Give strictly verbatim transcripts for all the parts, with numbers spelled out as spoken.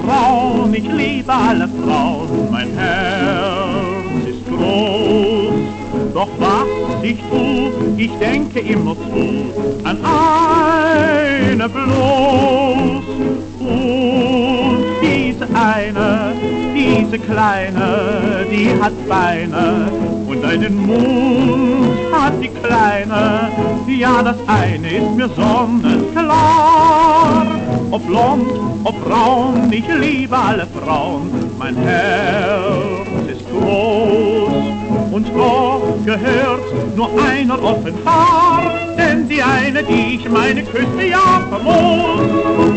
Frauen, ich liebe alle Frauen, mein Herz ist groß. Doch was ich tu, ich denke immer zu an eine bloß. Und diese eine, diese kleine, die hat Beine und einen Mund hat die Kleine. Ja, das eine ist mir sonnenklar. Ob blond, ob braun, ich liebe alle Frauen. Mein Herz ist groß und doch gehört nur einer offenbar. Denn die eine, die ich meine, küsste ja famos.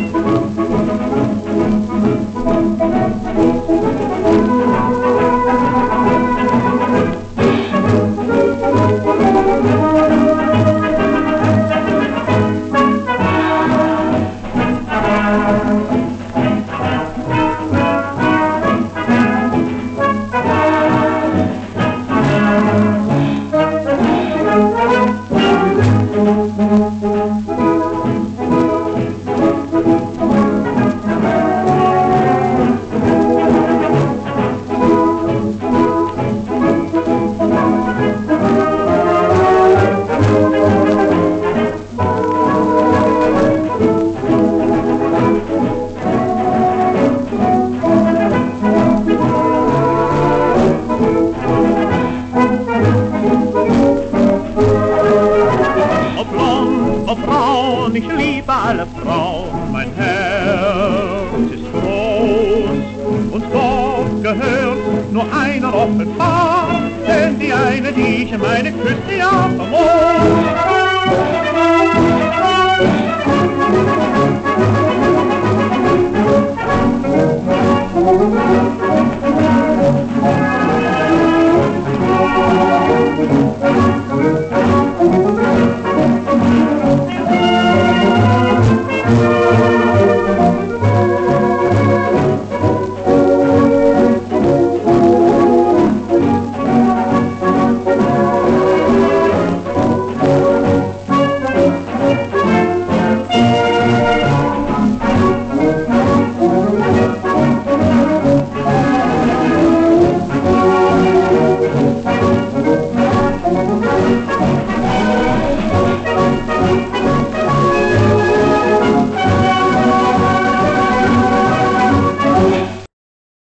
Ob braun, ich liebe alle Frauen, mein Herz ist groß und doch gehört nur einer offenbar, denn die eine, die ich meine, küsst ja famos.